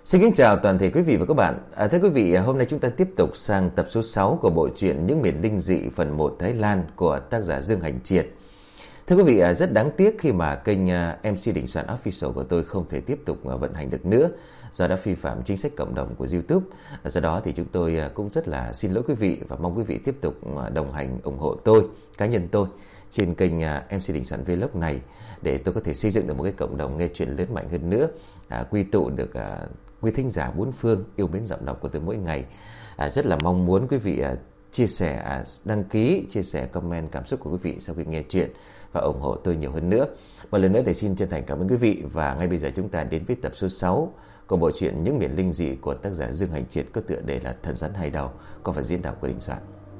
Xin kính chào toàn thể quý vị và các bạn. Thưa quý vị, hôm nay chúng ta tiếp tục sang tập số 6 của bộ truyện Những miền linh dị phần 1 Thái Lan của tác giả Dương Hành Triệt. Thưa quý vị, rất đáng tiếc khi mà kênh MC Đình Soạn Official của tôi không thể tiếp tục vận hành được nữa do đã vi phạm chính sách cộng đồng của YouTube. Do đó thì chúng tôi cũng rất là xin lỗi quý vị và mong quý vị tiếp tục đồng hành ủng hộ tôi, cá nhân tôi trên kênh MC Đình Soạn Vlog này để tôi có thể xây dựng được một cái cộng đồng nghe chuyện lớn mạnh hơn nữa, quy tụ được quý thính giả bốn phương yêu mến giọng đọc của tôi mỗi ngày. Rất là mong muốn quý vị chia sẻ, đăng ký, chia sẻ, comment cảm xúc của quý vị sau khi nghe chuyện và ủng hộ tôi nhiều hơn nữa. Một lần nữa thì xin chân thành cảm ơn quý vị. Và ngay bây giờ chúng ta đến với tập số 6 của bộ truyện Những miền linh dị của tác giả Dương Hành Triệt có tựa đề là Thần rắn hai đầu, có phần diễn đọc của Đình Soạn.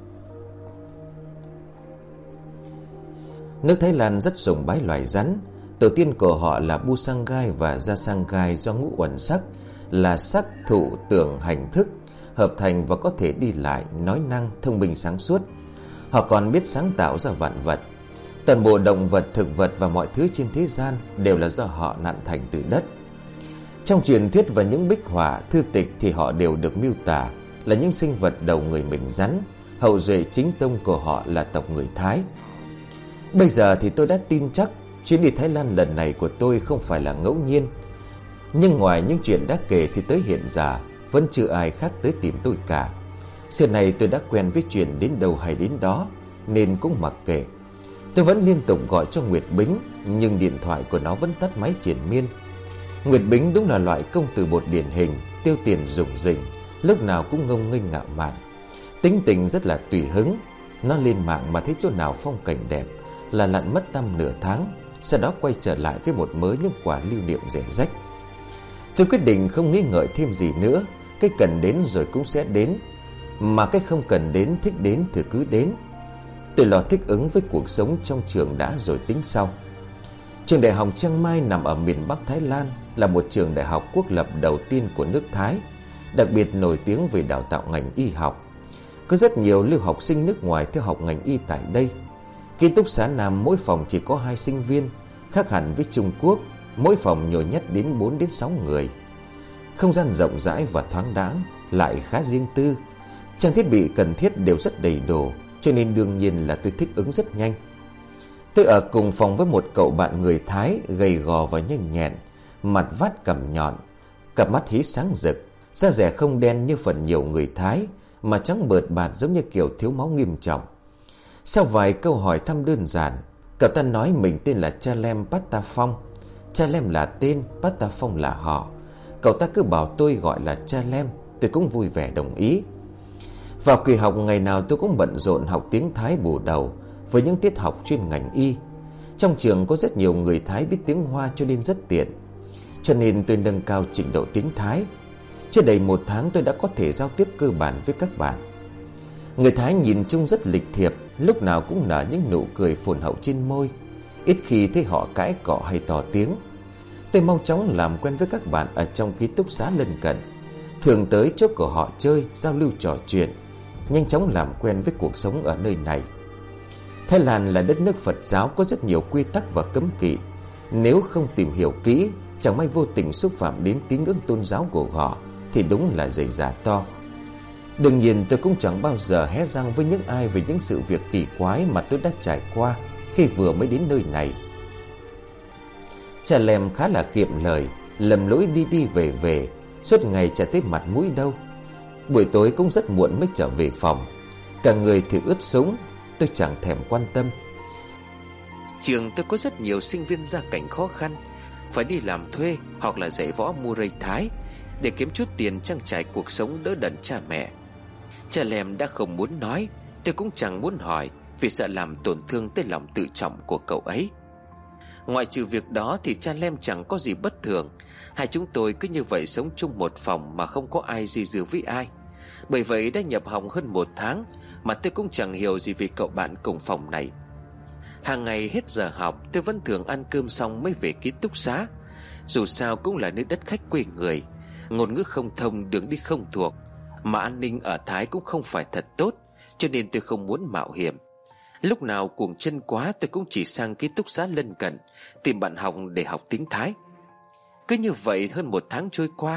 Nước Thái Lan rất sùng bái loài rắn. Tổ tiên của họ là Busangai và Jasangai do ngũ uẩn sắc là sắc thụ tưởng hành thức hợp thành và có thể đi lại, nói năng, thông minh sáng suốt. Họ còn biết sáng tạo ra vạn vật. Toàn bộ động vật, thực vật và mọi thứ trên thế gian đều là do họ nặn thành từ đất. Trong truyền thuyết và những bích họa, thư tịch thì họ đều được miêu tả là những sinh vật đầu người mình rắn. Hậu duệ chính tông của họ là tộc người Thái. Bây giờ thì tôi đã tin chắc chuyến đi Thái Lan lần này của tôi không phải là ngẫu nhiên. Nhưng ngoài những chuyện đã kể thì tới hiện giờ vẫn chưa ai khác tới tìm tôi cả. Xưa này tôi đã quen với chuyện đến đâu hay đến đó nên cũng mặc kệ. Tôi vẫn liên tục gọi cho Nguyệt Bính, nhưng điện thoại của nó vẫn tắt máy triền miên. Nguyệt Bính đúng là loại công tử bột điển hình, tiêu tiền rủng rỉnh, lúc nào cũng ngông nghênh ngạo mạn. Tính tình rất là tùy hứng. Nó lên mạng mà thấy chỗ nào phong cảnh đẹp là lặn mất tăm nửa tháng, sau đó quay trở lại với một mớ những quả lưu niệm rẻ rách. Tôi quyết định không nghĩ ngợi thêm gì nữa. Cái cần đến rồi cũng sẽ đến, mà cái không cần đến, thích đến thì cứ đến. Tôi lo thích ứng với cuộc sống trong trường đã rồi tính sau. Trường đại học Chiang Mai nằm ở miền Bắc Thái Lan, là một trường đại học quốc lập đầu tiên của nước Thái, đặc biệt nổi tiếng về đào tạo ngành y học. Có rất nhiều lưu học sinh nước ngoài theo học ngành y tại đây. Ký túc xá Nam mỗi phòng chỉ có 2 sinh viên, khác hẳn với Trung Quốc, mỗi phòng nhiều nhất đến 4 đến 6 người. Không gian rộng rãi và thoáng đãng, lại khá riêng tư. Trang thiết bị cần thiết đều rất đầy đủ, cho nên đương nhiên là tôi thích ứng rất nhanh. Tôi ở cùng phòng với một cậu bạn người Thái, gầy gò và nhanh nhẹn, mặt vát cằm nhọn, cặp mắt hí sáng rực, da dẻ không đen như phần nhiều người Thái, mà trắng bợt bạt giống như kiểu thiếu máu nghiêm trọng. Sau vài câu hỏi thăm đơn giản, cậu ta nói mình tên là Chalem Patafong. Chalem là tên, Patafong là họ. Cậu ta cứ bảo tôi gọi là Chalem, tôi cũng vui vẻ đồng ý. Vào kỳ học ngày nào tôi cũng bận rộn học tiếng Thái bù đầu với những tiết học chuyên ngành y. Trong trường có rất nhiều người Thái biết tiếng Hoa cho nên rất tiện. Cho nên tôi nâng cao trình độ tiếng Thái. Chưa đầy 1 tháng tôi đã có thể giao tiếp cơ bản với các bạn. Người Thái nhìn chung rất lịch thiệp, lúc nào cũng nở những nụ cười phồn hậu trên môi, ít khi thấy họ cãi cọ hay to tiếng. Tôi mau chóng làm quen với các bạn ở trong ký túc xá lân cận, thường tới chỗ của họ chơi, giao lưu trò chuyện, nhanh chóng làm quen với cuộc sống ở nơi này. Thái Lan là đất nước Phật giáo, có rất nhiều quy tắc và cấm kỵ. Nếu không tìm hiểu kỹ, chẳng may vô tình xúc phạm đến tín ngưỡng tôn giáo của họ thì đúng là giày giả to. Đương nhiên tôi cũng chẳng bao giờ hé răng với những ai về những sự việc kỳ quái mà tôi đã trải qua khi vừa mới đến nơi này. Cha Lem khá là kiệm lời, lầm lỗi đi đi về về, suốt ngày chả thấy mặt mũi đâu. Buổi tối cũng rất muộn mới trở về phòng, cả người thì ướt sũng. Tôi chẳng thèm quan tâm. Trường tôi có rất nhiều sinh viên gia cảnh khó khăn, phải đi làm thuê hoặc là dạy võ Muay Thái để kiếm chút tiền trang trải cuộc sống đỡ đần cha mẹ. Cha Lem đã không muốn nói, tôi cũng chẳng muốn hỏi, vì sợ làm tổn thương tới lòng tự trọng của cậu ấy. Ngoại trừ việc đó thì cha Lem chẳng có gì bất thường. Hai chúng tôi cứ như vậy sống chung một phòng mà không có ai gì dư với ai. Bởi vậy đã nhập học hơn 1 tháng mà tôi cũng chẳng hiểu gì về cậu bạn cùng phòng này. Hàng ngày hết giờ học tôi vẫn thường ăn cơm xong mới về ký túc xá. Dù sao cũng là nơi đất khách quê người, ngôn ngữ không thông, đường đi không thuộc, mà an ninh ở Thái cũng không phải thật tốt, cho nên tôi không muốn mạo hiểm. Lúc nào cuồng chân quá tôi cũng chỉ sang ký túc xá lân cận tìm bạn học để học tiếng Thái. Cứ như vậy hơn 1 tháng trôi qua,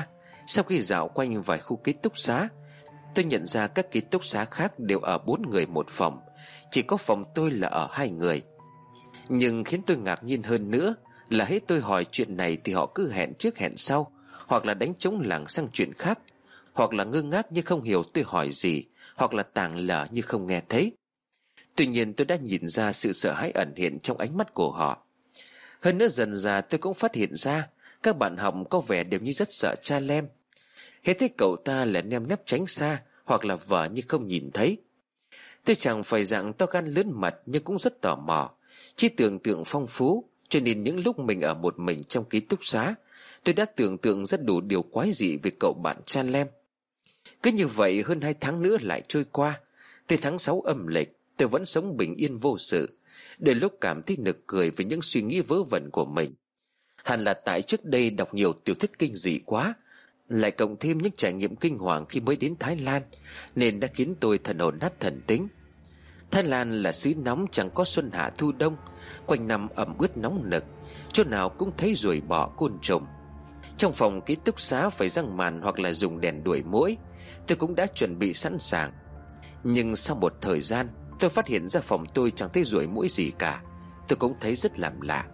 Sau khi dạo quanh vài khu ký túc xá, tôi nhận ra các ký túc xá khác đều ở 4 người một phòng, chỉ có phòng tôi là ở 2 người. Nhưng khiến tôi ngạc nhiên hơn nữa là hết tôi hỏi chuyện này thì họ cứ hẹn trước hẹn sau, hoặc là đánh trống lảng sang chuyện khác, hoặc là ngơ ngác như không hiểu tôi hỏi gì, hoặc là tàng lờ như không nghe thấy. Tuy nhiên tôi đã nhìn ra sự sợ hãi ẩn hiện trong ánh mắt của họ. Hơn nữa dần dà tôi cũng phát hiện ra các bạn học có vẻ đều như rất sợ cha Lem. Hết thấy cậu ta là ném nép tránh xa, hoặc là vờ như không nhìn thấy. Tôi chẳng phải dạng to gan lớn mật, nhưng cũng rất tò mò, trí tưởng tượng phong phú, cho nên những lúc mình ở một mình trong ký túc xá, tôi đã tưởng tượng rất đủ điều quái dị về cậu bạn cha Lem. Cứ như vậy hơn 2 tháng nữa lại trôi qua. Tới tháng 6 âm lịch, tôi vẫn sống bình yên vô sự, đôi lúc cảm thấy nực cười với những suy nghĩ vớ vẩn của mình. Hẳn là tại trước đây đọc nhiều tiểu thuyết kinh dị quá, lại cộng thêm những trải nghiệm kinh hoàng khi mới đến Thái Lan, nên đã khiến tôi thần hồn nát thần tính. Thái Lan là xứ nóng chẳng có xuân hạ thu đông, quanh năm ẩm ướt nóng nực, chỗ nào cũng thấy ruồi bọ côn trùng. Trong phòng ký túc xá phải răng màn hoặc là dùng đèn đuổi muỗi, tôi cũng đã chuẩn bị sẵn sàng. Nhưng sau một thời gian, tôi phát hiện ra phòng tôi chẳng thấy ruồi muỗi gì cả. Tôi cũng thấy rất làm lạ.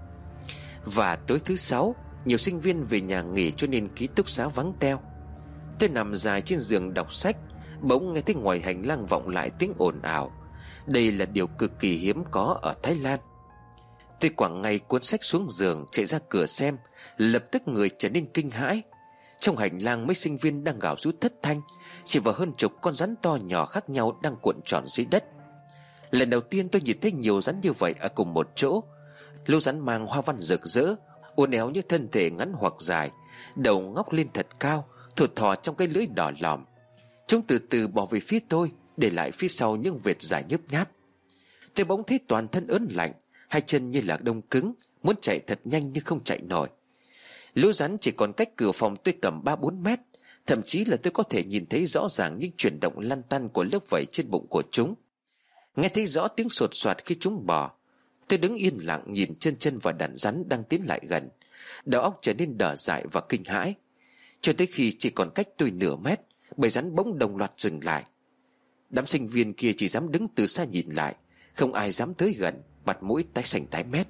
Và tối thứ 6, nhiều sinh viên về nhà nghỉ cho nên ký túc xá vắng teo. Tôi nằm dài trên giường đọc sách, bỗng nghe thấy ngoài hành lang vọng lại tiếng ồn ào. Đây là điều cực kỳ hiếm có ở Thái Lan. Tôi quẳng ngay cuốn sách xuống giường, chạy ra cửa xem, lập tức người trở nên kinh hãi. Trong hành lang mấy sinh viên đang gào rú thất thanh, chỉ vào hơn chục con rắn to nhỏ khác nhau đang cuộn tròn dưới đất. Lần đầu tiên tôi nhìn thấy nhiều rắn như vậy ở cùng một chỗ. Lũ rắn mang hoa văn rực rỡ, uốn éo như thân thể ngắn hoặc dài, đầu ngóc lên thật cao, thụt thò trong cái lưỡi đỏ lòm. Chúng từ từ bò về phía tôi, để lại phía sau những vệt dài nhấp nháp. Tôi bỗng thấy toàn thân ớn lạnh, hai chân như là đông cứng, muốn chạy thật nhanh nhưng không chạy nổi. Lũ rắn chỉ còn cách cửa phòng tôi tầm 3-4 mét, thậm chí là tôi có thể nhìn thấy rõ ràng những chuyển động lăn tăn của lớp vảy trên bụng của chúng. Nghe thấy rõ tiếng sột soạt khi chúng bò. Tôi đứng yên lặng nhìn chân và đàn rắn đang tiến lại gần, đầu óc trở nên đờ dại và kinh hãi. Cho tới khi chỉ còn cách tôi nửa mét, bầy rắn bỗng đồng loạt dừng lại. Đám sinh viên kia chỉ dám đứng từ xa nhìn lại, không ai dám tới gần, mặt mũi tái xanh tái mét.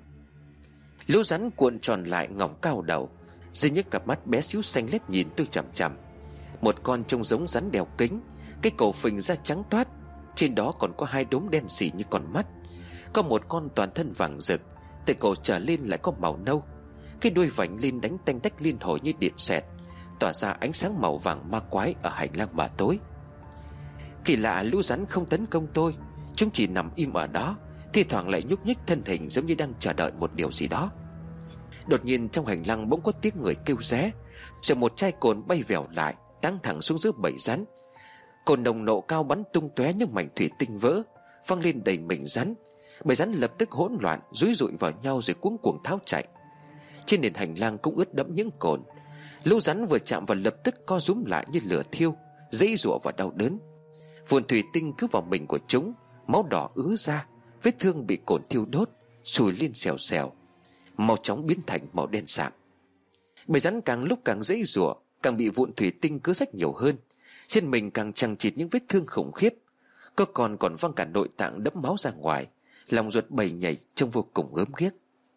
Lũ rắn cuộn tròn lại ngẩng cao đầu, dưới những cặp mắt bé xíu xanh lét nhìn tôi chằm chằm. Một con trông giống rắn đeo kính, cái cổ phình ra trắng toát, trên đó còn có 2 đốm đen xì như con mắt. Có một con toàn thân vàng rực, từ cổ trở lên lại có màu nâu, cái đuôi vành lên đánh tanh tách liên hồi như điện sét, tỏa ra ánh sáng màu vàng ma quái ở hành lang mờ tối. Kỳ lạ, lũ rắn không tấn công tôi, chúng chỉ nằm im ở đó, thi thoảng lại nhúc nhích thân hình giống như đang chờ đợi một điều gì đó. Đột nhiên trong hành lang bỗng có tiếng người kêu ré, rồi một chai cồn bay vèo lại, táng thẳng xuống giữa bầy rắn. Cồn nồng nộ cao bắn tung tóe những mảnh thủy tinh vỡ, văng lên đầy mình rắn. Bầy rắn lập tức hỗn loạn, dúi dụi vào nhau rồi cuống cuồng tháo chạy. Trên nền hành lang cũng ướt đẫm những cồn. Lũ rắn vừa chạm vào lập tức co rúm lại như lửa thiêu, giãy giụa và đau đớn. Vụn thủy tinh cứ vào mình của chúng, máu đỏ ứa ra, vết thương bị cồn thiêu đốt sùi lên xèo xèo, mau chóng biến thành màu đen sạm. Bầy rắn càng lúc càng giãy giụa, càng bị vụn thủy tinh cứa rách nhiều hơn, trên mình càng chằng chịt những vết thương khủng khiếp. Có còn văng cả nội tạng đẫm máu ra ngoài, lòng ruột bầy nhảy trông vô cùng gớm ghiếc.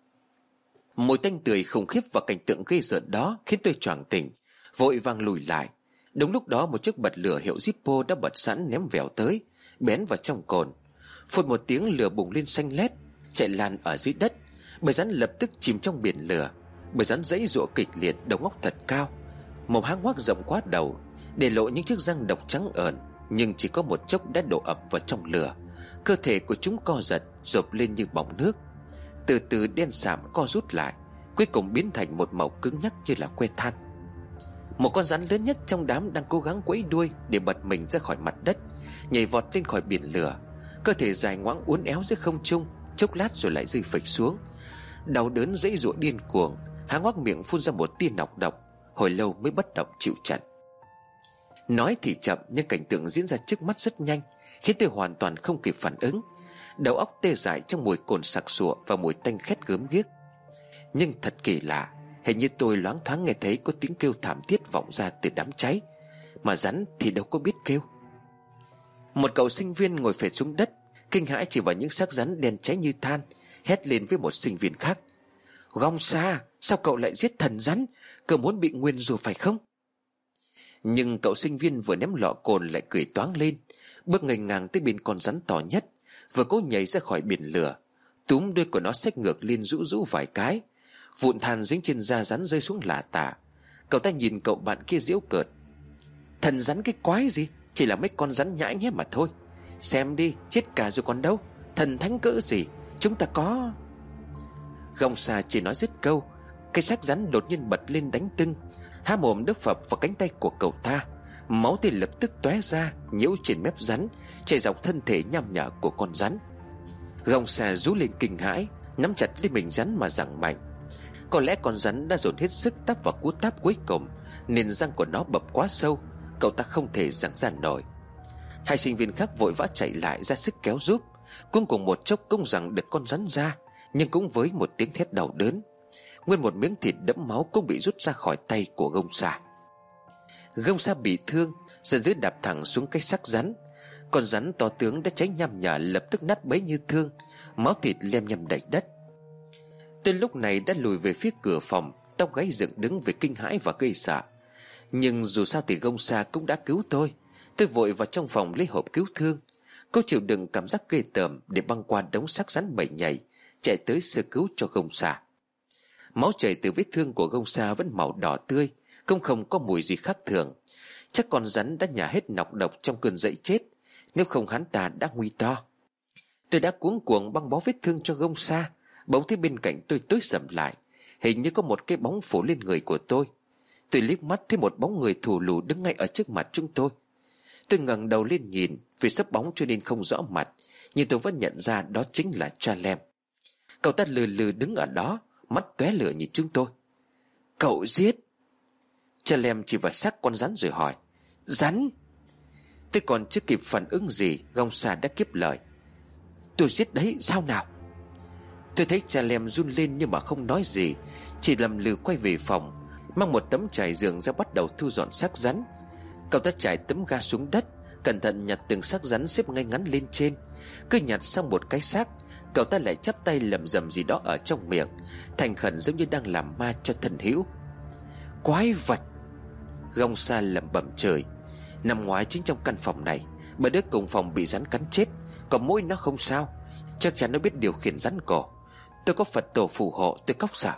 Mùi tanh tưởi khủng khiếp và cảnh tượng ghê rợn đó khiến tôi choàng tỉnh, vội vàng lùi lại. Đúng lúc đó một chiếc bật lửa hiệu Zippo đã bật sẵn ném vèo tới, bén vào trong cồn. Phụt một tiếng, lửa bùng lên xanh lét, chạy lan ở dưới đất. Bầy rắn lập tức chìm trong biển lửa. Bầy rắn giãy giụa kịch liệt, đầu ngóc thật cao, một hang hoác rộng quá đầu, để lộ những chiếc răng độc trắng ởn, nhưng chỉ có một chốc đã đổ ập vào trong lửa. Cơ thể của chúng co giật, rộp lên như bọt nước, từ từ đen sạm co rút lại, cuối cùng biến thành một màu cứng nhắc như là que than. Một con rắn lớn nhất trong đám đang cố gắng quẫy đuôi để bật mình ra khỏi mặt đất, nhảy vọt lên khỏi biển lửa. Cơ thể dài ngoãng uốn éo giữa không trung, chốc lát rồi lại rơi phịch xuống. Đau đớn giãy giụa điên cuồng, há ngoác miệng phun ra một tia nọc độc, hồi lâu mới bất động chịu trận. Nói thì chậm, nhưng cảnh tượng diễn ra trước mắt rất nhanh, khiến tôi hoàn toàn không kịp phản ứng. Đầu óc tê dại trong mùi cồn sặc sụa và mùi tanh khét gớm ghiếc. Nhưng thật kỳ lạ, Hình như tôi loáng thoáng nghe thấy có tiếng kêu thảm thiết vọng ra từ đám cháy, mà rắn thì đâu có biết kêu. Một cậu sinh viên ngồi phệt xuống đất, kinh hãi chỉ vào những xác rắn đen cháy như than, hét lên với một sinh viên khác: Gong Sa, sao cậu lại giết thần rắn? Cậu muốn bị nguyền rủa phải không? Nhưng cậu sinh viên vừa ném lọ cồn lại cười toáng lên, bước nghênh ngang tới bên con rắn to nhất, vừa cố nhảy ra khỏi biển lửa, túm đuôi của nó xách ngược lên rũ rũ vài cái. Vụn than dính trên da rắn rơi xuống lả tả. Cậu ta nhìn cậu bạn kia giễu cợt: Thần rắn cái quái gì, chỉ là mấy con rắn nhãi nhé mà thôi. Xem đi, chết cả rồi còn đâu. Thần thánh cỡ gì, chúng ta có... Gong Sa chỉ nói dứt câu, cái xác rắn đột nhiên bật lên đánh tưng, há mồm đớp phập vào cánh tay của cậu ta. Máu tươi lập tức tóe ra, nhiễu trên mép rắn, chảy dọc thân thể nham nhở của con rắn. Gong Sa rú lên kinh hãi, nắm chặt lấy mình rắn mà giằng mạnh. Có lẽ con rắn đã dồn hết sức táp vào cú táp cuối cùng, nên răng của nó bập quá sâu, cậu ta không thể giằng ra nổi. Hai sinh viên khác vội vã chạy lại ra sức kéo giúp. Cuối cùng một chốc cũng giằng được con rắn ra, nhưng cũng với một tiếng thét đau đớn. Nguyên một miếng thịt đẫm máu cũng bị rút ra khỏi tay của Gong Sa. Gong Sa bị thương, giận dữ đạp thẳng xuống cái xác rắn. Con rắn to tướng đã cháy nham nhở lập tức nát bấy như thương, máu thịt lem nhem đầy đất. Tôi lúc này đã lùi về phía cửa phòng, tóc gáy dựng đứng vì kinh hãi và gây sợ. Nhưng dù sao thì Gong Sa cũng đã cứu tôi. Tôi vội vào trong phòng lấy hộp cứu thương, cố chịu đựng cảm giác ghê tởm để băng qua đống xác rắn bầy nhầy, chạy tới sơ cứu cho Gong Sa. Máu chảy từ vết thương của Gong Sa vẫn màu đỏ tươi, cũng không có mùi gì khác thường. Chắc con rắn đã nhả hết nọc độc trong cơn dậy chết, nếu không hắn ta đã nguy to. Tôi đã cuống cuồng băng bó vết thương cho Gong Sa, bỗng thấy bên cạnh tôi tối sầm lại, hình như có một cái bóng phủ lên người của tôi. Tôi liếc mắt thấy một bóng người thù lù đứng ngay ở trước mặt chúng tôi. Tôi ngẩng đầu lên nhìn, vì sấp bóng cho nên không rõ mặt, nhưng tôi vẫn nhận ra đó chính là Cha-lem. Cậu ta lừ lừ đứng ở đó, mắt tóe lửa nhìn chúng tôi. Cậu giết? Cha-lem chỉ vào xác con rắn rồi hỏi. Rắn? Tôi còn chưa kịp phản ứng gì, Gong Sa đã kiếp lời. Tôi giết đấy, sao nào? Tôi thấy Cha-lem run lên nhưng mà không nói gì, chỉ lầm lừ quay về phòng, mang một tấm trải giường ra bắt đầu thu dọn xác rắn. Cậu ta trải tấm ga xuống đất, cẩn thận nhặt từng xác rắn xếp ngay ngắn lên trên. Cứ nhặt xong một cái xác, cậu ta lại chắp tay lẩm bẩm gì đó ở trong miệng, thành khẩn giống như đang làm ma cho thân hữu. Quái vật! Gong Sa lẩm bẩm chửi. Năm ngoái chính trong căn phòng này, bà đứa cùng phòng bị rắn cắn chết, còn mỗi nó không sao, chắc chắn nó biết điều khiển rắn cổ. Tôi có Phật tổ phù hộ, tôi cóc sợ.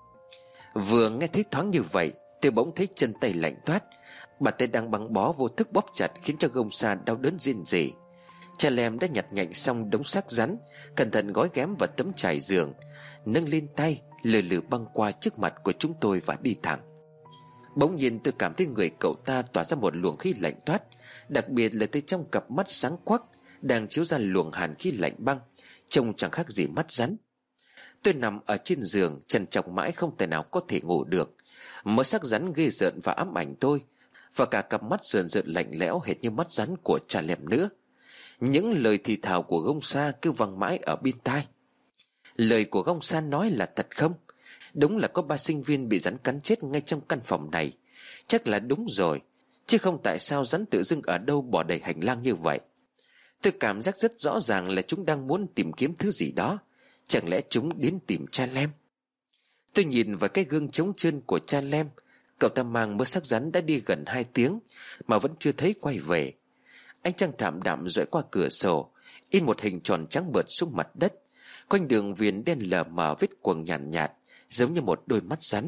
Vừa nghe thấy thoáng như vậy, tôi bỗng thấy chân tay lạnh toát. Bàn tay đang băng bó vô thức bóp chặt, khiến cho Gong Sa đau đớn rên rỉ. Cha-lem đã nhặt nhạnh xong đống xác rắn, cẩn thận gói ghém vào tấm trải giường, nâng lên tay lừ lừ băng qua trước mặt của chúng tôi và đi thẳng. Bỗng nhiên tôi cảm thấy người cậu ta tỏa ra một luồng khí lạnh toát, đặc biệt là từ trong cặp mắt sáng quắc đang chiếu ra luồng hàn khí lạnh băng, trông chẳng khác gì mắt rắn. Tôi nằm ở trên giường trằn trọc mãi không thể nào có thể ngủ được. Mớ xác rắn ghê rợn và ám ảnh tôi, và cả cặp mắt rợn rợn lạnh lẽo hệt như mắt rắn của Cha-lem nữa. Những lời thì thào của Gong Sa cứ vang mãi ở bên tai. Lời của Gong Sa nói là thật không? Đúng là có 3 sinh viên bị rắn cắn chết ngay trong căn phòng này. Chắc là đúng rồi, chứ không tại sao rắn tự dưng ở đâu bỏ đầy hành lang như vậy. Tôi cảm giác rất rõ ràng là chúng đang muốn tìm kiếm thứ gì đó. Chẳng lẽ chúng đến tìm Cha-lem? Tôi nhìn vào cái gương trống trơn của Cha-lem. Cậu ta mang mớ xác rắn đã đi gần 2 tiếng mà vẫn chưa thấy quay về. Ánh trăng thảm đạm rọi qua cửa sổ, in một hình tròn trắng bợt xuống mặt đất. Quanh đường viền đen lờ mờ vết quầng nhàn nhạt, giống như một đôi mắt rắn.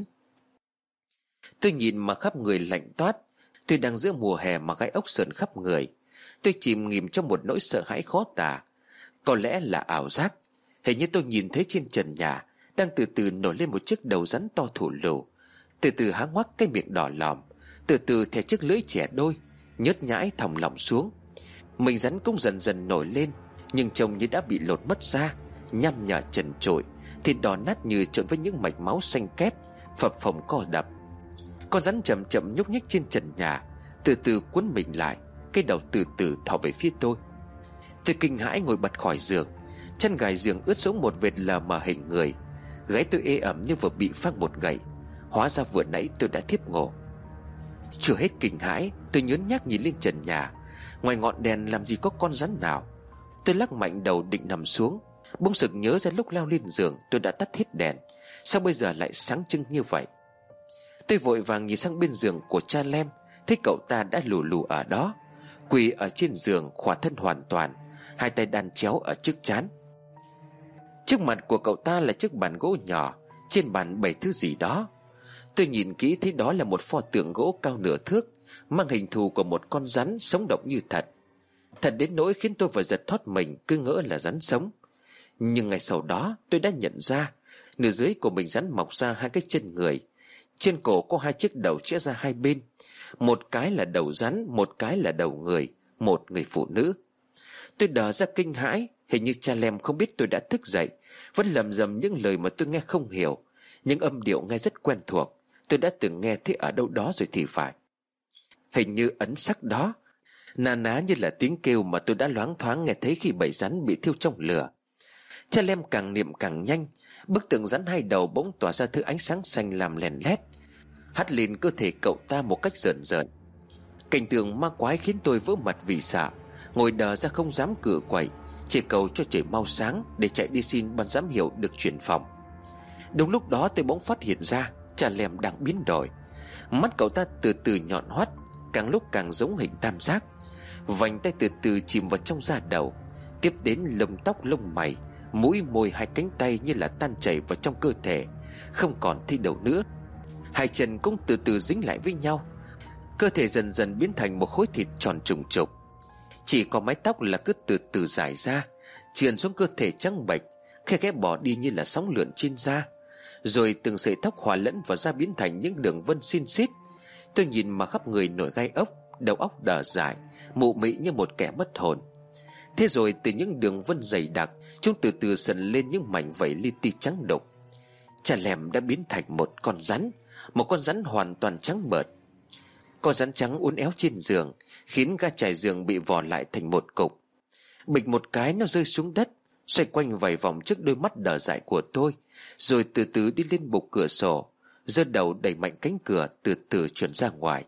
Tôi nhìn mà khắp người lạnh toát. Tôi đang giữa mùa hè mà gai ốc sờn khắp người. Tôi chìm nghỉm trong một nỗi sợ hãi khó tả. Có lẽ là ảo giác. Hình như tôi nhìn thấy trên trần nhà đang từ từ nổi lên một chiếc đầu rắn to thù lù, từ từ há ngoác cái miệng đỏ lòm, từ từ thè chiếc lưỡi trẻ đôi nhớt nhãi thòng lọng xuống. Mình rắn cũng dần dần nổi lên, nhưng trông như đã bị lột mất da, nhăm nhở trần trụi, thịt đỏ nát như trộn với những mạch máu xanh két, phập phồng co đập. Con rắn chậm chậm nhúc nhích trên trần nhà, từ từ cuốn mình lại, cái đầu từ từ thò về phía tôi. Tôi kinh hãi ngồi bật khỏi giường, chân gài giường ướt xuống một vệt lờ mờ hình người. Gáy tôi ê ẩm như vừa bị phang một gậy. Hóa ra vừa nãy tôi đã thiếp ngộ. Chưa hết kinh hãi, tôi nhớn nhác nhìn lên trần nhà. Ngoài ngọn đèn làm gì có con rắn nào. Tôi lắc mạnh đầu định nằm xuống, bỗng sực nhớ ra lúc leo lên giường tôi đã tắt hết đèn. Sao bây giờ lại sáng trưng như vậy? Tôi vội vàng nhìn sang bên giường của cha Lem, thấy cậu ta đã lù lù ở đó, quỳ ở trên giường khỏa thân hoàn toàn, hai tay đan chéo ở trước trán. Trước mặt của cậu ta là chiếc bàn gỗ nhỏ, trên bàn bày thứ gì đó. Tôi nhìn kỹ thấy đó là một pho tượng gỗ cao nửa thước, mang hình thù của một con rắn sống động như thật. Thật đến nỗi khiến tôi phải giật thót mình, cứ ngỡ là rắn sống. Nhưng ngay sau đó tôi đã nhận ra nửa dưới của mình rắn mọc ra hai cái chân người. Trên cổ có hai chiếc đầu chĩa ra hai bên, một cái là đầu rắn, một cái là đầu người, một người phụ nữ. Tôi đờ ra kinh hãi. Hình như cha Lem không biết tôi đã thức dậy, vẫn lầm rầm những lời mà tôi nghe không hiểu, nhưng âm điệu nghe rất quen thuộc. Tôi đã từng nghe thấy ở đâu đó rồi thì phải. Hình như ấn sắc đó na ná như là tiếng kêu mà tôi đã loáng thoáng nghe thấy khi bầy rắn bị thiêu trong lửa. Cha Lem càng niệm càng nhanh, bức tượng rắn hai đầu bỗng tỏa ra thứ ánh sáng xanh làm lèn lét, hắt lên cơ thể cậu ta một cách rợn rợn. Cảnh tượng ma quái khiến tôi vỡ mặt vì sợ, ngồi đờ ra không dám cựa quậy, chỉ cầu cho trời mau sáng để chạy đi xin ban giám hiệu được chuyển phòng. Đúng lúc đó tôi bỗng phát hiện ra cha Lem đang biến đổi. Mắt cậu ta từ từ nhọn hoắt, càng lúc càng giống hình tam giác. Vành tay từ từ chìm vào trong da đầu, tiếp đến lông tóc lông mày, mũi môi hai cánh tay như là tan chảy vào trong cơ thể, không còn thấy đầu nữa. Hai chân cũng từ từ dính lại với nhau, cơ thể dần dần biến thành một khối thịt tròn trùng trục. Chỉ có mái tóc là cứ từ từ dài ra, trườn xuống cơ thể trắng bệch, khe khẽ bỏ đi như là sóng lượn trên da. Rồi từng sợi tóc hòa lẫn vào da biến thành những đường vân xin xít. Tôi nhìn mà khắp người nổi gai ốc, đầu óc đờ dại, mụ mị như một kẻ mất hồn. Thế rồi từ những đường vân dày đặc, chúng từ từ sần lên những mảnh vảy li ti trắng đục. Cha Lem đã biến thành một con rắn, một con rắn hoàn toàn trắng bợt. Con rắn trắng uốn éo trên giường, khiến ga trải giường bị vò lại thành một cục. Bịch một cái nó rơi xuống đất, xoay quanh vài vòng trước đôi mắt đờ dại của tôi, rồi từ từ đi lên bục cửa sổ, giơ đầu đẩy mạnh cánh cửa, từ từ chuyển ra ngoài.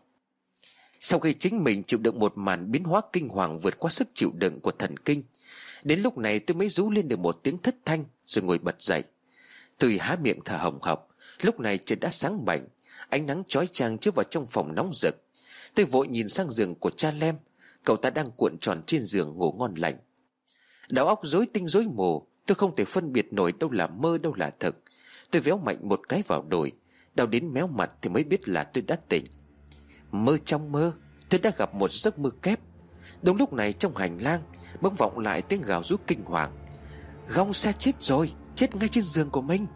Sau khi chính mình chịu đựng một màn biến hóa kinh hoàng vượt qua sức chịu đựng của thần kinh, đến lúc này tôi mới rú lên được một tiếng thất thanh, rồi ngồi bật dậy. Tôi há miệng thở hồng hộc. Lúc này trời đã sáng bảnh, ánh nắng chói chang chiếu vào trong phòng nóng rực. Tôi vội nhìn sang giường của cha Lem. Cậu ta đang cuộn tròn trên giường ngủ ngon lành. Đầu óc rối tinh rối mù, tôi không thể phân biệt nổi đâu là mơ đâu là thực. Tôi véo mạnh một cái vào đùi, đau đến méo mặt thì mới biết là tôi đã tỉnh. Mơ trong mơ, tôi đã gặp một giấc mơ kép. Đúng lúc này trong hành lang bỗng vọng lại tiếng gào rú kinh hoàng. Gong Sa chết rồi, chết ngay trên giường của mình.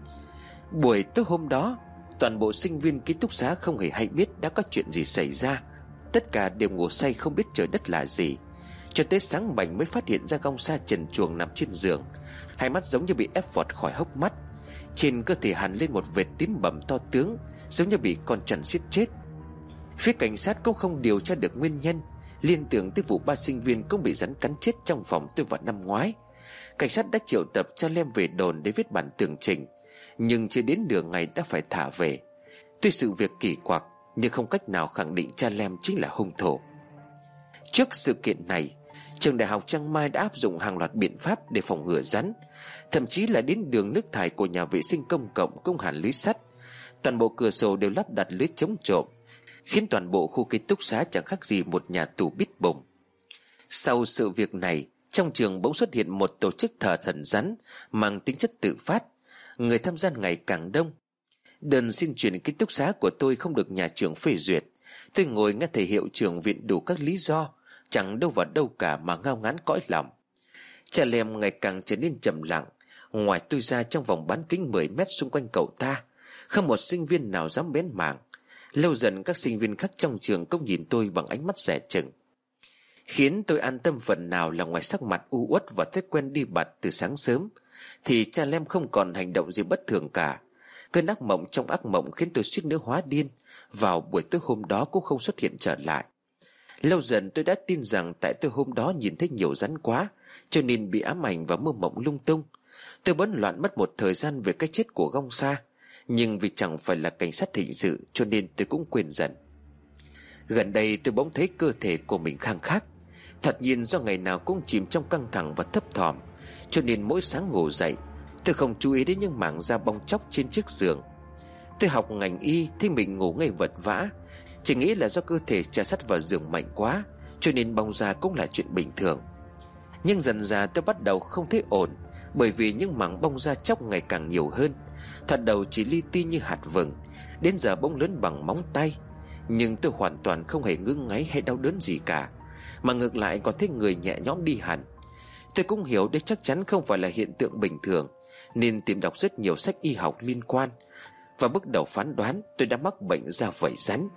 Buổi tối hôm đó, toàn bộ sinh viên ký túc xá không hề hay biết đã có chuyện gì xảy ra. Tất cả đều ngủ say không biết trời đất là gì. Cho tới sáng bảnh mới phát hiện ra Gong Sa trần truồng nằm trên giường, hai mắt giống như bị ép vọt khỏi hốc mắt. Trên cơ thể hằn lên một vệt tím bầm to tướng, giống như bị con trần siết chết. Phía cảnh sát cũng không điều tra được nguyên nhân, liên tưởng tới vụ 3 sinh viên cũng bị rắn cắn chết trong phòng tôi vào năm ngoái. Cảnh sát đã triệu tập cha Lem về đồn để viết bản tường trình, nhưng chưa đến nửa ngày đã phải thả về. Tuy sự việc kỳ quặc, nhưng không cách nào khẳng định cha Lem chính là hung thủ. Trước sự kiện này, trường đại học Chiang Mai đã áp dụng hàng loạt biện pháp để phòng ngừa rắn. Thậm chí là đến đường nước thải của nhà vệ sinh công cộng cũng hàn lưới sắt. Toàn bộ cửa sổ đều lắp đặt lưới chống trộm, khiến toàn bộ khu ký túc xá chẳng khác gì một nhà tù bít bùng. Sau sự việc này, trong trường bỗng xuất hiện một tổ chức thờ thần rắn mang tính chất tự phát. Người tham gia ngày càng đông. Đơn xin chuyển ký túc xá của tôi không được nhà trường phê duyệt. Tôi ngồi nghe thầy hiệu trưởng viện đủ các lý do, chẳng đâu vào đâu cả mà ngao ngán cõi lòng. Cha Lem ngày càng trở nên trầm lặng. Ngoài tôi ra, trong vòng bán kính 10 mét xung quanh cậu ta, không một sinh viên nào dám bén mảng. Lâu dần các sinh viên khác trong trường cũng nhìn tôi bằng ánh mắt dè chừng. Khiến tôi an tâm phần nào là ngoài sắc mặt u uất và thói quen đi bặt từ sáng sớm, thì cha Lem không còn hành động gì bất thường cả. Cơn ác mộng trong ác mộng khiến tôi suýt nữa hóa điên vào buổi tối hôm đó cũng không xuất hiện trở lại. Lâu dần tôi đã tin rằng tại tối hôm đó nhìn thấy nhiều rắn quá, cho nên bị ám ảnh và mơ mộng lung tung. Tôi bấn loạn mất một thời gian về cái chết của Gong Sa. Nhưng vì chẳng phải là cảnh sát hình sự cho nên tôi cũng quên dần. Gần đây tôi bỗng thấy cơ thể của mình khang khác. Thật nhiên do ngày nào cũng chìm trong căng thẳng và thấp thỏm, cho nên mỗi sáng ngủ dậy tôi không chú ý đến những mảng da bong tróc trên chiếc giường. Tôi học ngành y, thấy mình ngủ ngay vật vã, chỉ nghĩ là do cơ thể chà sát vào giường mạnh quá, cho nên bong da cũng là chuyện bình thường. Nhưng dần dà tôi bắt đầu không thấy ổn, bởi vì những mảng bong da chóc ngày càng nhiều hơn. Thoạt đầu chỉ li ti như hạt vừng, đến giờ bỗng lớn bằng móng tay. Nhưng tôi hoàn toàn không hề ngứa ngáy hay đau đớn gì cả, mà ngược lại còn thấy người nhẹ nhõm đi hẳn. Tôi cũng hiểu đây chắc chắn không phải là hiện tượng bình thường, nên tìm đọc rất nhiều sách y học liên quan, và bước đầu phán đoán tôi đã mắc bệnh da vẩy rắn.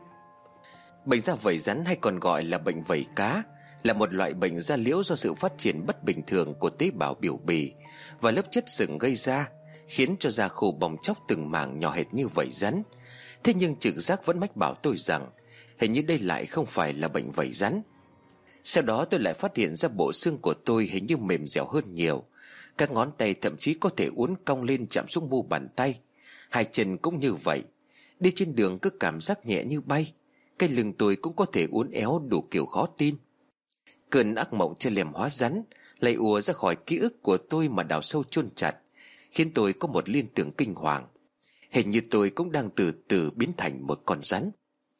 Bệnh da vẩy rắn hay còn gọi là bệnh vẩy cá là một loại bệnh da liễu do sự phát triển bất bình thường của tế bào biểu bì và lớp chất sừng gây ra, khiến cho da khô bong tróc từng mảng nhỏ hệt như vẩy rắn. Thế nhưng trực giác vẫn mách bảo tôi rằng hình như đây lại không phải là bệnh vẩy rắn. Sau đó tôi lại phát hiện ra bộ xương của tôi hình như mềm dẻo hơn nhiều. Các ngón tay thậm chí có thể uốn cong lên chạm xuống mu bàn tay. Hai chân cũng như vậy. Đi trên đường cứ cảm giác nhẹ như bay. Cái lưng tôi cũng có thể uốn éo đủ kiểu khó tin. Cơn ác mộng che lèm hóa rắn lại ùa ra khỏi ký ức của tôi mà đào sâu chôn chặt, khiến tôi có một liên tưởng kinh hoàng. Hình như tôi cũng đang từ từ biến thành một con rắn.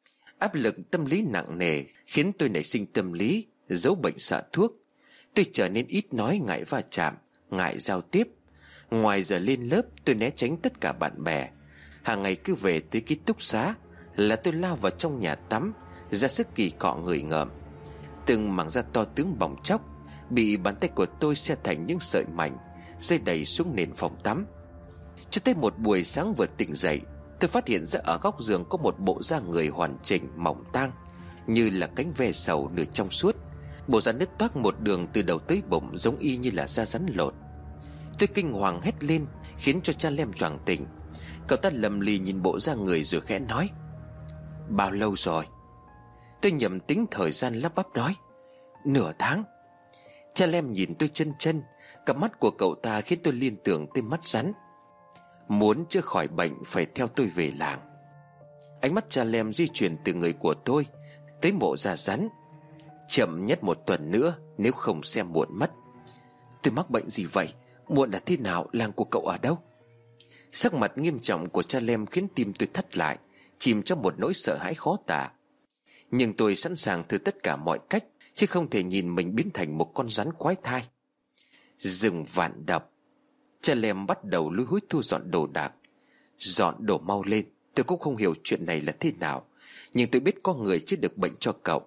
Áp lực tâm lý nặng nề khiến tôi nảy sinh tâm lý giấu bệnh sợ thuốc. Tôi trở nên ít nói, ngại va chạm, ngại giao tiếp. Ngoài giờ lên lớp tôi né tránh tất cả bạn bè. Hàng ngày cứ về tới ký túc xá là tôi lao vào trong nhà tắm, ra sức kỳ cọ người ngợm. Từng mảng da to tướng bong tróc bị bàn tay của tôi xe thành những sợi mảnh, rơi đầy xuống nền phòng tắm. Cho tới một buổi sáng vừa tỉnh dậy, tôi phát hiện ra ở góc giường có một bộ da người hoàn chỉnh mỏng tang, như là cánh ve sầu nửa trong suốt. Bộ da nứt toác một đường từ đầu tới bụng, giống y như là da rắn lột. Tôi kinh hoàng hét lên, khiến cho cha Lem choàng tỉnh. Cậu ta lầm lì nhìn bộ da người rồi khẽ nói: "Bao lâu rồi?" Tôi nhầm tính thời gian, lắp bắp nói: "Nửa tháng." Cha Lem nhìn tôi chân chân. Cặp mắt của cậu ta khiến tôi liên tưởng tới mắt rắn. Muốn chữa khỏi bệnh phải theo tôi về làng. Ánh mắt cha Lem di chuyển từ người của tôi tới mộ da rắn. Chậm nhất 1 tuần nữa, nếu không sẽ muộn mất. Tôi mắc bệnh gì vậy? Muộn là thế nào? Làng của cậu ở đâu? Sắc mặt nghiêm trọng của cha Lem khiến tim tôi thắt lại, chìm trong một nỗi sợ hãi khó tả. Nhưng tôi sẵn sàng thử tất cả mọi cách, chứ không thể nhìn mình biến thành một con rắn quái thai. Rừng Vạn Độc. Cha Lem bắt đầu lúi húi thu dọn đồ đạc. "Dọn đồ mau lên." Tôi cũng không hiểu chuyện này là thế nào, nhưng tôi biết có người chữa được bệnh cho cậu.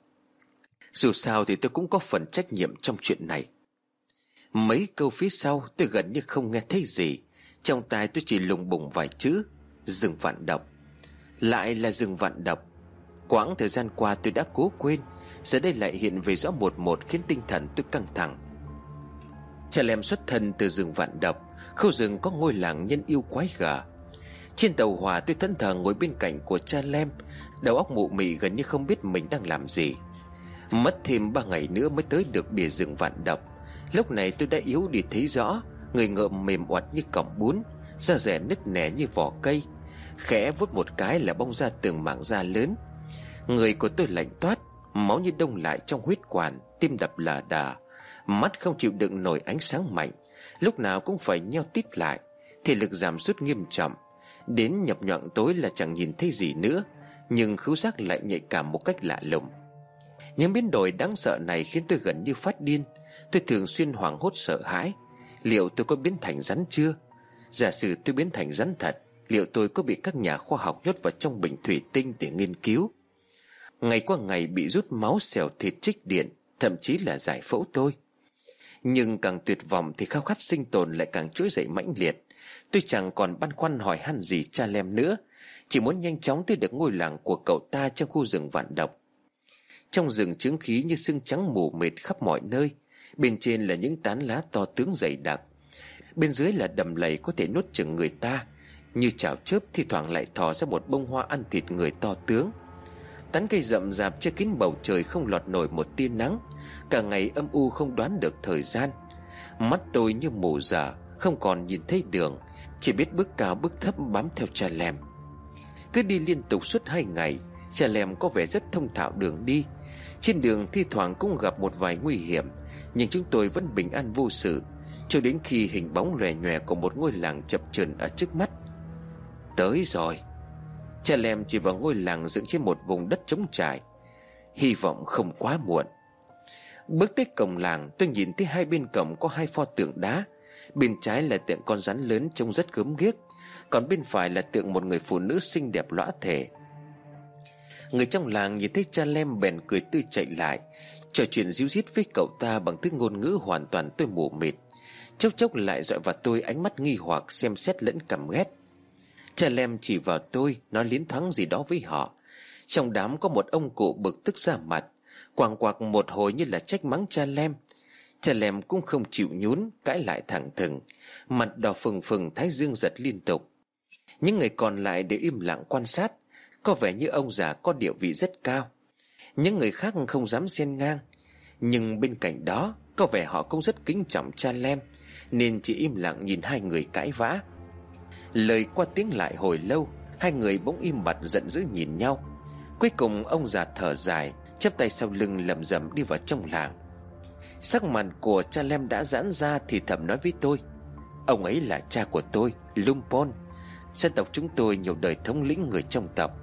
Dù sao thì tôi cũng có phần trách nhiệm trong chuyện này. Mấy câu phía sau tôi gần như không nghe thấy gì. Trong tai tôi chỉ lùng bùng vài chữ: Rừng Vạn Độc. Lại là rừng vạn độc. Quãng thời gian qua tôi đã cố quên, giờ đây lại hiện về rõ một một, khiến tinh thần tôi căng thẳng. Cha Lem xuất thân từ rừng vạn độc. Khu rừng có ngôi làng nhân yêu quái gở. Trên tàu hỏa tôi thẫn thờ ngồi bên cạnh của cha Lem, đầu óc mụ mị gần như không biết mình đang làm gì. Mất thêm 3 ngày nữa mới tới được bìa rừng vạn độc. Lúc này tôi đã yếu đi thấy rõ, người ngợm mềm oặt như cọng bún, da rẻ nứt nẻ như vỏ cây. Khẽ vuốt một cái là bong ra từng mảng da lớn. Người của tôi lạnh toát, máu như đông lại trong huyết quản, tim đập lờ đờ, mắt không chịu đựng nổi ánh sáng mạnh, lúc nào cũng phải nheo tít lại, thể lực giảm sút nghiêm trọng. Đến nhập nhọn tối là chẳng nhìn thấy gì nữa, nhưng khứu giác lại nhạy cảm một cách lạ lùng. Những biến đổi đáng sợ này khiến tôi gần như phát điên. Tôi thường xuyên hoảng hốt sợ hãi. Liệu tôi có biến thành rắn chưa? Giả sử tôi biến thành rắn thật, liệu tôi có bị các nhà khoa học nhốt vào trong bình thủy tinh để nghiên cứu? Ngày qua ngày bị rút máu, xẻo thịt, trích điện, thậm chí là giải phẫu tôi. Nhưng càng tuyệt vọng thì khao khát sinh tồn lại càng trỗi dậy mãnh liệt. Tôi chẳng còn băn khoăn hỏi han gì cha Lem nữa, chỉ muốn nhanh chóng tới được ngôi làng của cậu ta trong khu rừng vạn độc. Trong rừng chứng khí như sương trắng mù mịt khắp mọi nơi. Bên trên là những tán lá to tướng dày đặc, bên dưới là đầm lầy có thể nuốt chửng người ta. Như chảo chớp thi thoảng lại thò ra một bông hoa ăn thịt người to tướng. Tán cây rậm rạp che kín bầu trời, không lọt nổi một tia nắng. Cả ngày âm u không đoán được thời gian. Mắt tôi như mù dở, không còn nhìn thấy đường. chỉ biết bước cao bước thấp bám theo cha Lem. Cứ đi liên tục suốt 2 ngày, cha Lem có vẻ rất thông thạo đường đi. Trên đường thi thoảng cũng gặp một vài nguy hiểm, nhưng chúng tôi vẫn bình an vô sự, cho đến khi hình bóng lòe nhòe của một ngôi làng chập chờn ở trước mắt. Tới rồi. Cha Lem chỉ vào ngôi làng dựng trên một vùng đất trống trải. Hy vọng không quá muộn. Bước tới cổng làng, tôi nhìn thấy hai bên cổng có 2 pho tượng đá. Bên trái là tượng con rắn lớn trông rất gớm ghiếc, còn bên phải là tượng một người phụ nữ xinh đẹp lõa thể. Người trong làng nhìn thấy cha Lem bèn cười tươi chạy lại, trò chuyện díu dít với cậu ta bằng thứ ngôn ngữ hoàn toàn tôi mù mịt. Chốc chốc lại dọi vào tôi ánh mắt nghi hoặc, xem xét lẫn căm ghét. Cha Lem chỉ vào tôi, nói liến thoáng gì đó với họ. Trong đám có một ông cụ bực tức ra mặt, quàng quạc một hồi như là trách mắng cha Lem. Cha Lem cũng không chịu nhún, cãi lại thẳng thừng, mặt đỏ phừng phừng, thái dương giật liên tục. Những người còn lại đều im lặng quan sát, có vẻ như ông già có địa vị rất cao. Những người khác không dám xen ngang, nhưng bên cạnh đó có vẻ họ cũng rất kính trọng cha Lem, nên chỉ im lặng nhìn hai người cãi vã. Lời qua tiếng lại hồi lâu, hai người bỗng im bặt giận dữ nhìn nhau. Cuối cùng ông già thở dài, chắp tay sau lưng lẩm rẩm đi vào trong làng. Sắc mặt của cha Lem đã giãn ra, thì thầm nói với tôi: ông ấy là cha của tôi, Lumpon. Dân tộc chúng tôi nhiều đời thống lĩnh người trong tộc.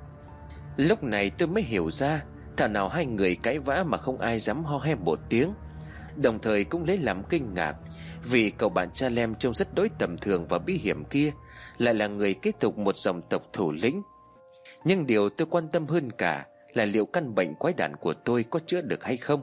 Lúc này tôi mới hiểu ra, thảo nào hai người cãi vã mà không ai dám ho he một tiếng. Đồng thời cũng lấy làm kinh ngạc, vì cậu bạn cha Lem trông rất đối tầm thường và bí hiểm kia lại là người kế tục một dòng tộc thủ lĩnh. Nhưng điều tôi quan tâm hơn cả là liệu căn bệnh quái đản của tôi có chữa được hay không.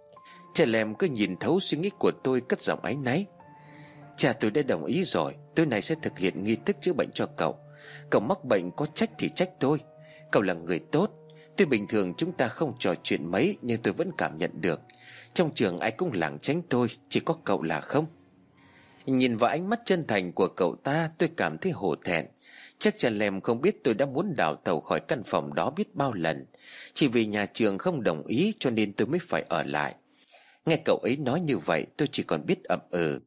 Cha Lem cứ nhìn thấu suy nghĩ của tôi, cất giọng áy náy: cha tôi đã đồng ý rồi, tối nay sẽ thực hiện nghi thức chữa bệnh cho cậu. Cậu mắc bệnh có trách thì trách tôi. Cậu là người tốt. Tuy bình thường chúng ta không trò chuyện mấy, nhưng tôi vẫn cảm nhận được trong trường ai cũng lảng tránh tôi, chỉ có cậu là không. Nhìn vào ánh mắt chân thành của cậu ta, tôi cảm thấy hổ thẹn. Chắc cha Lem không biết tôi đã muốn đào tẩu khỏi căn phòng đó biết bao lần. Chỉ vì nhà trường không đồng ý cho nên tôi mới phải ở lại. Nghe cậu ấy nói như vậy, tôi chỉ còn biết ậm ừ.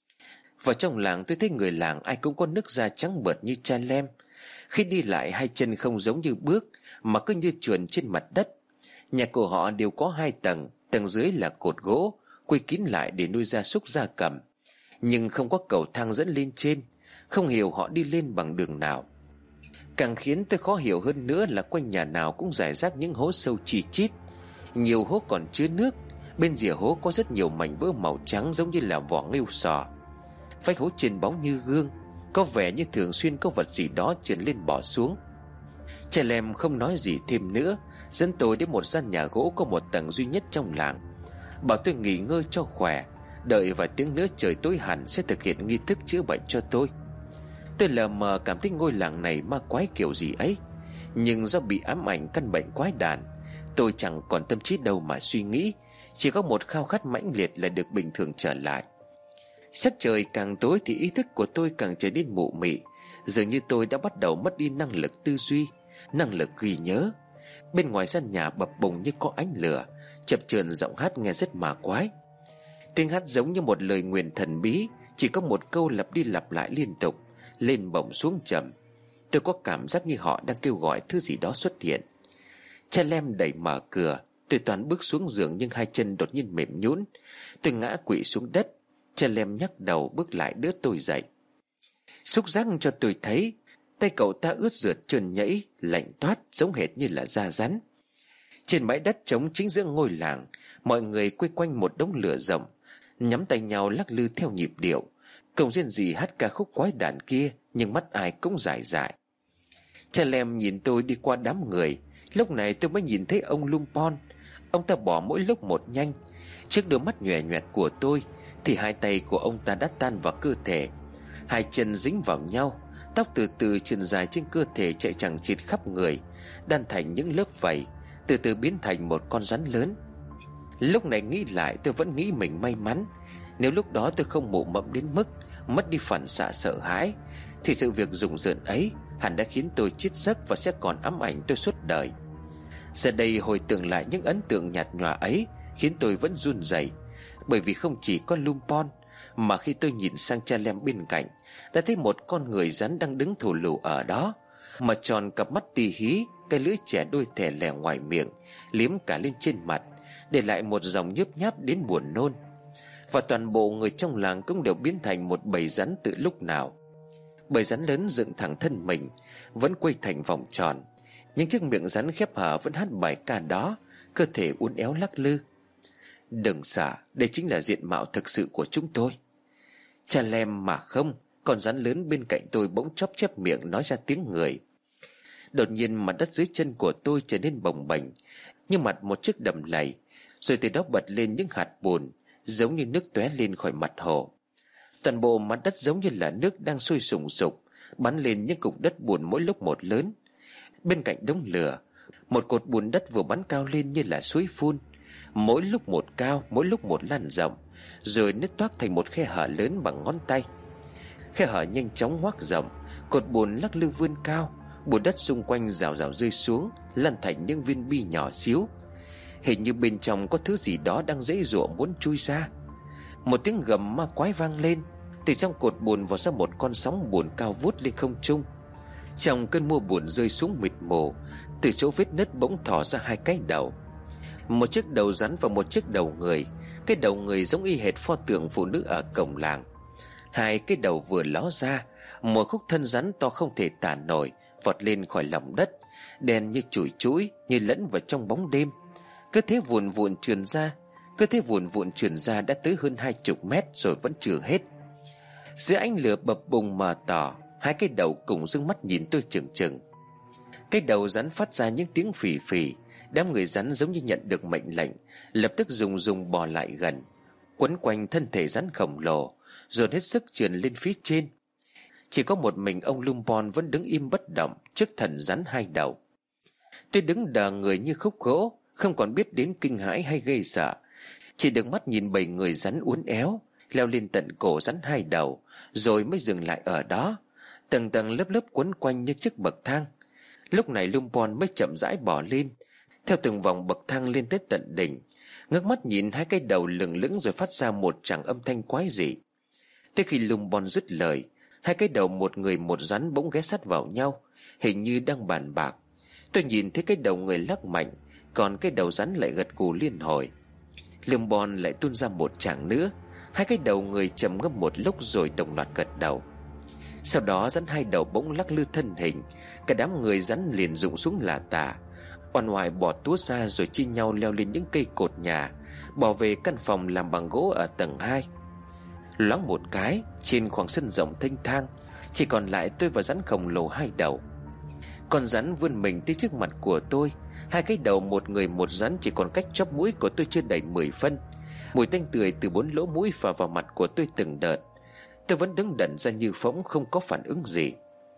Vào trong làng tôi thấy người làng ai cũng có nước da trắng bợt như cha Lem. Khi đi lại hai chân không giống như bước, mà cứ như trườn trên mặt đất. Nhà của họ đều có 2 tầng, tầng dưới là cột gỗ quây kín lại để nuôi gia súc gia cầm, nhưng không có cầu thang dẫn lên trên. Không hiểu họ đi lên bằng đường nào. Càng khiến tôi khó hiểu hơn nữa là quanh nhà nào cũng rải rác những hố sâu chi chít. Nhiều hố còn chứa nước. Bên rìa hố có rất nhiều mảnh vỡ màu trắng giống như là vỏ nghêu sò. Vách hố trên bóng như gương, có vẻ như thường xuyên có vật gì đó trườn lên bỏ xuống. Cha Lem không nói gì thêm nữa, dẫn tôi đến một gian nhà gỗ có một tầng duy nhất trong làng, bảo tôi nghỉ ngơi cho khỏe, đợi vài tiếng nữa trời tối hẳn sẽ thực hiện nghi thức chữa bệnh cho tôi. Tôi lờ mờ cảm thấy ngôi làng này ma quái kiểu gì ấy, nhưng do bị ám ảnh căn bệnh quái đản, tôi chẳng còn tâm trí đâu mà suy nghĩ, chỉ có một khao khát mãnh liệt là được bình thường trở lại. Sắc trời càng tối thì ý thức của tôi càng trở nên mụ mị, dường như tôi đã bắt đầu mất đi năng lực tư duy, năng lực ghi nhớ. Bên ngoài gian nhà bập bùng như có ánh lửa, chập chờn giọng hát nghe rất ma quái. Tiếng hát giống như một lời nguyền thần bí, chỉ có một câu lặp đi lặp lại liên tục, lên bổng xuống trầm. Tôi có cảm giác như họ đang kêu gọi thứ gì đó xuất hiện. Cha Lem đẩy mở cửa, tôi toán bước xuống giường nhưng hai chân đột nhiên mềm nhũn. Tôi ngã quỵ xuống đất. Cha Lem nhắc đầu bước lại đỡ tôi dậy. Xúc giác cho tôi thấy tay cậu ta ướt rượt trơn nhẫy, lạnh toát giống hệt như là da rắn. Trên bãi đất trống chính giữa ngôi làng, mọi người quây quanh một đống lửa rộng, nhắm tay nhau lắc lư theo nhịp điệu. Không riêng gì hát ca khúc quái đản kia, nhưng mắt ai cũng dại dại. Cha Lem nhìn tôi đi qua đám người. Lúc này tôi mới nhìn thấy ông Lumpon. Ông ta bỏ mỗi lúc một nhanh. Trước đôi mắt nhòe nhoẹt của tôi thì hai tay của ông ta đã tan vào cơ thể. Hai chân dính vào nhau, tóc từ từ trườn dài trên cơ thể chạy chằng chịt khắp người, đan thành những lớp vảy, từ từ biến thành một con rắn lớn. Lúc này nghĩ lại tôi vẫn nghĩ mình may mắn. Nếu lúc đó tôi không mụ mẫm đến mức mất đi phản xạ sợ hãi, thì sự việc rùng rợn ấy hẳn đã khiến tôi chết giấc và sẽ còn ám ảnh tôi suốt đời. Giờ đây hồi tưởng lại những ấn tượng nhạt nhòa ấy khiến tôi vẫn run rẩy, bởi vì không chỉ có Lumpon, mà khi tôi nhìn sang cha Lem bên cạnh, đã thấy một con người rắn đang đứng thù lù ở đó, mà tròn cặp mắt tì hí, cái lưỡi chẻ đôi thè lè ngoài miệng, liếm cả lên trên mặt, để lại một dòng nhớp nháp đến buồn nôn. Và toàn bộ người trong làng cũng đều biến thành một bầy rắn từ lúc nào. Bầy rắn lớn dựng thẳng thân mình, vẫn quay thành vòng tròn, nhưng chiếc miệng rắn khép hở vẫn hát bài ca đó, cơ thể uốn éo lắc lư. Đừng sợ, đây chính là diện mạo thực sự của chúng tôi. Cha Lem mà không. Con rắn lớn bên cạnh tôi bỗng chóp chép miệng nói ra tiếng người. Đột nhiên mặt đất dưới chân của tôi trở nên bồng bềnh như mặt một chiếc đầm lầy, rồi từ đó bật lên những hạt bùn giống như nước tóe lên khỏi mặt hồ. Toàn bộ mặt đất giống như là nước đang sôi sùng sục, bắn lên những cục đất bùn mỗi lúc một lớn. Bên cạnh đống lửa, một cột bùn đất vừa bắn cao lên như là suối phun, mỗi lúc một cao, mỗi lúc một lan rộng, rồi nứt toác thành một khe hở lớn bằng ngón tay. Khe hở nhanh chóng hoác rộng, cột bùn lắc lư vươn cao, bùn đất xung quanh rào rào rơi xuống, lan thành những viên bi nhỏ xíu. Hình như bên trong có thứ gì đó đang giãy giụa muốn chui ra. Một tiếng gầm ma quái vang lên, từ trong cột bùn vọt ra một con sóng bùn cao vút lên không trung. Trong cơn mưa bùn rơi xuống mịt mù, từ chỗ vết nứt bỗng thò ra hai cái đầu, một chiếc đầu rắn và một chiếc đầu người. Cái đầu người giống y hệt pho tượng phụ nữ ở cổng làng. Hai cái đầu vừa ló ra, một khúc thân rắn to không thể tả nổi vọt lên khỏi lòng đất, đen như chùi chũi, như lẫn vào trong bóng đêm. Cứ thế vụn vụn trườn ra đã tới hơn 20 mét rồi vẫn chưa hết. Dưới ánh lửa bập bùng mờ tỏ, hai cái đầu cùng dương mắt nhìn tôi chừng chừng. Cái đầu rắn phát ra những tiếng phì phì. Đám người rắn giống như nhận được mệnh lệnh, lập tức rùng bò lại gần, quấn quanh thân thể rắn khổng lồ, dồn hết sức trườn lên phía trên. Chỉ có một mình ông Lumbon vẫn đứng im bất động trước thần rắn hai đầu. Tôi đứng đờ người như khúc gỗ, không còn biết đến kinh hãi hay gây sợ, chỉ được mắt nhìn bầy người rắn uốn éo leo lên tận cổ rắn hai đầu, rồi mới dừng lại ở đó, tầng tầng lớp lớp quấn quanh như chiếc bậc thang. Lúc này Lumbon mới chậm rãi bò lên theo từng vòng bậc thang lên tới tận đỉnh, ngước mắt nhìn hai cái đầu lừng lững rồi phát ra một tràng âm thanh quái dị. Tới khi Lumbon dứt lời, hai cái đầu một người một rắn bỗng ghé sát vào nhau, hình như đang bàn bạc. Tôi nhìn thấy cái đầu người lắc mạnh, còn cái đầu rắn lại gật gù liên hồi. Lumbon lại tuôn ra một tràng nữa. Hai cái đầu người trầm ngâm một lúc rồi đồng loạt gật đầu. Sau đó rắn hai đầu bỗng lắc lư thân hình, cả đám người rắn liền rụng xuống là tả, oằn oài bỏ túa ra rồi chia nhau leo lên những cây cột nhà, bỏ về căn phòng làm bằng gỗ ở tầng 2. Loáng một cái, trên khoảng sân rộng thênh thang, chỉ còn lại tôi và rắn khổng lồ hai đầu. Con rắn vươn mình tới trước mặt của tôi. Hai cái đầu một người một rắn chỉ còn cách chóp mũi của tôi chưa đầy 10 phân. Mùi tanh tưởi từ 4 lỗ mũi phả vào mặt của tôi từng đợt. Tôi vẫn đứng đần ra như phỗng, không có phản ứng gì.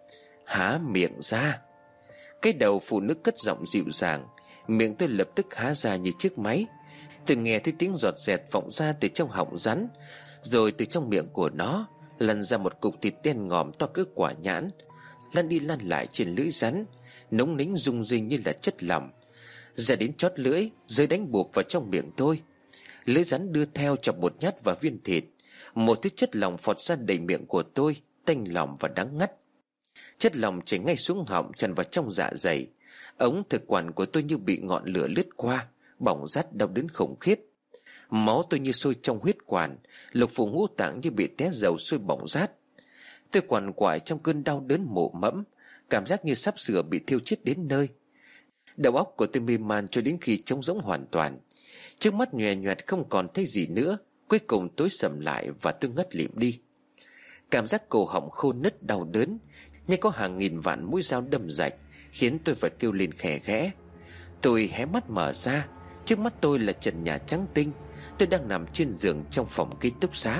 Há miệng ra. Cái đầu phụ nữ cất giọng dịu dàng. Miệng tôi lập tức há ra như chiếc máy. Tôi nghe thấy tiếng giọt dẹt vọng ra từ trong họng rắn, rồi từ trong miệng của nó lăn ra một cục thịt đen ngòm to cỡ quả nhãn, lăn đi lăn lại trên lưỡi rắn, nóng nính rung rinh như là chất lỏng, ra đến chót lưỡi, rồi đánh bụp vào trong miệng tôi. Lưỡi rắn đưa theo chọc một nhát vào viên thịt. Một thứ chất lỏng phọt ra đầy miệng của tôi, tanh lỏng và đắng ngắt. Chất lỏng chảy ngay xuống họng, tràn vào trong dạ dày. Ống thực quản của tôi như bị ngọn lửa lướt qua, bỏng rát đau đớn khủng khiếp. Máu tôi như sôi trong huyết quản, lục phủ ngũ tạng như bị té dầu sôi bỏng rát. Tôi quằn quại trong cơn đau đớn mộ mẫm, cảm giác như sắp sửa bị thiêu chết đến nơi. Đầu óc của tôi mê man cho đến khi trống rỗng hoàn toàn. Trước mắt nhòe nhoẹt không còn thấy gì nữa. Cuối cùng tối sầm lại và tôi ngất lịm đi. Cảm giác cổ họng khô nứt đau đớn, như có hàng nghìn vạn mũi dao đâm rạch, khiến tôi phải kêu lên khẽ khẽ. Tôi hé mắt mở ra. Trước mắt tôi là trần nhà trắng tinh. Tôi đang nằm trên giường trong phòng ký túc xá.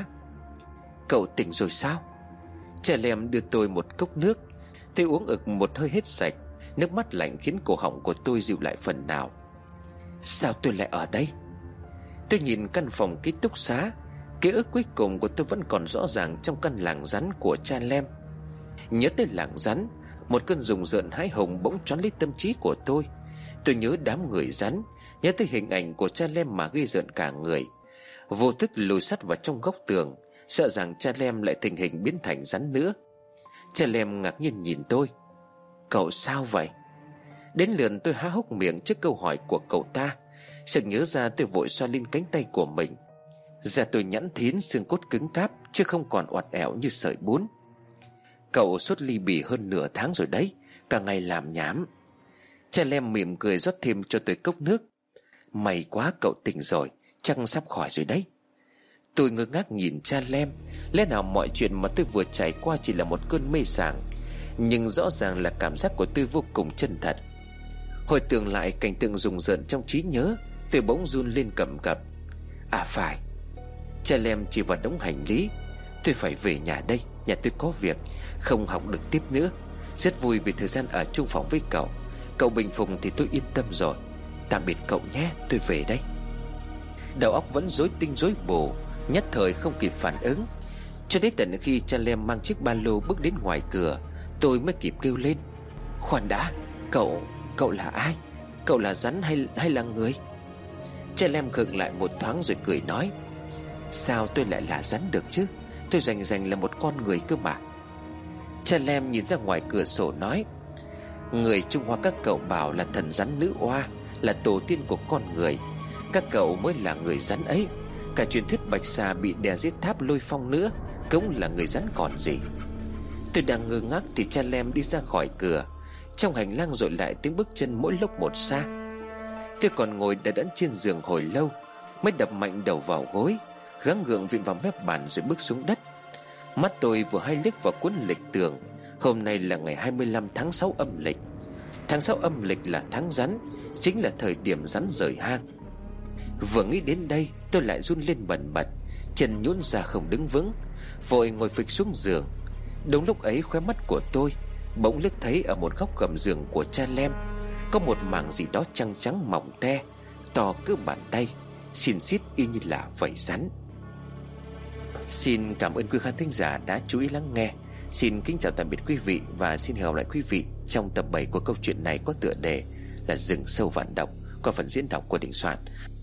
Cậu tỉnh rồi sao? Cha Lem đưa tôi một cốc nước. Tôi uống ực một hơi hết sạch. Nước mắt lạnh khiến cổ họng của tôi dịu lại phần nào. Sao tôi lại ở đây? Tôi nhìn căn phòng ký túc xá. Ký ức cuối cùng của tôi vẫn còn rõ ràng trong căn làng rắn của cha Lem. Nhớ tới làng rắn, một cơn rùng rợn hãi hùng bỗng choán lấy tâm trí của tôi. Tôi nhớ đám người rắn, nhớ tới hình ảnh của cha Lem mà gây rợn cả người. Vô thức lùi sát vào trong góc tường, sợ rằng cha Lem lại tình hình biến thành rắn nữa. Cha Lem ngạc nhiên nhìn tôi. Cậu sao vậy? Đến lượt tôi há hốc miệng trước câu hỏi của cậu ta. Sực nhớ ra tôi vội xoa lên cánh tay của mình. Da tôi nhẵn thín, xương cốt cứng cáp, chứ không còn oặt ẻo như sợi bún. Cậu sốt ly bì hơn nửa tháng rồi đấy, cả ngày làm nhảm. Cha Lem mỉm cười rót thêm cho tôi cốc nước. May quá cậu tỉnh rồi, chắc sắp khỏi rồi đấy. Tôi ngơ ngác nhìn cha Lem. Lẽ nào mọi chuyện mà tôi vừa trải qua chỉ là một cơn mê sảng? Nhưng rõ ràng là cảm giác của tôi vô cùng chân thật. Hồi tưởng lại cảnh tượng rùng rợn trong trí nhớ, tôi bỗng run lên cầm cập. À phải, cha Lem chỉ vào đống hành lý. Tôi phải về nhà đây, nhà tôi có việc, không học được tiếp nữa. Rất vui vì thời gian ở chung phòng với cậu. Cậu bình phục thì tôi yên tâm rồi. Tạm biệt cậu nhé, tôi về đây. Đầu óc vẫn rối tinh rối mù, nhất thời không kịp phản ứng. Cho đến tận khi cha Lem mang chiếc ba lô bước đến ngoài cửa, tôi mới kịp kêu lên. Khoan đã, cậu là ai? Cậu là rắn hay là người? Cha Lem khựng lại một thoáng rồi cười nói. Sao tôi lại là rắn được chứ? Tôi rành là một con người cơ mà. Cha Lem nhìn ra ngoài cửa sổ nói. Người Trung Hoa các cậu bảo là thần rắn nữ oa, là tổ tiên của con người. Các cậu mới là người rắn ấy. Cả truyền thuyết Bạch Xà bị đè giết tháp Lôi Phong nữa cũng là người rắn còn gì. Tôi đang ngơ ngác thì cha Lem đi ra khỏi cửa. Trong hành lang dội lại tiếng bước chân mỗi lúc một xa. Tôi còn ngồi đờ đẫn trên giường hồi lâu, mới đập mạnh đầu vào gối, gắng gượng vịn vào mép bàn rồi bước xuống đất. Mắt tôi vừa hay liếc vào cuốn lịch tường. Hôm nay là ngày 25 tháng 6 âm lịch. Tháng 6 âm lịch là tháng rắn, chính là thời điểm rắn rời hang. Vừa nghĩ đến đây tôi lại run lên bần bật, chân nhũn ra không đứng vững, vội ngồi phịch xuống giường. Đúng lúc ấy khóe mắt của tôi bỗng liếc thấy ở một góc gầm giường của cha Lem có một mảng gì đó trắng trắng mỏng te, to cỡ bàn tay, xìn xít y như là vảy rắn. Xin cảm ơn quý khán thính giả đã chú ý lắng nghe. Xin kính chào tạm biệt quý vị và xin hẹn gặp lại quý vị trong tập 7 của câu chuyện này có tựa đề là Rừng Sâu Vạn Độc qua phần diễn đọc của Đình Soạn.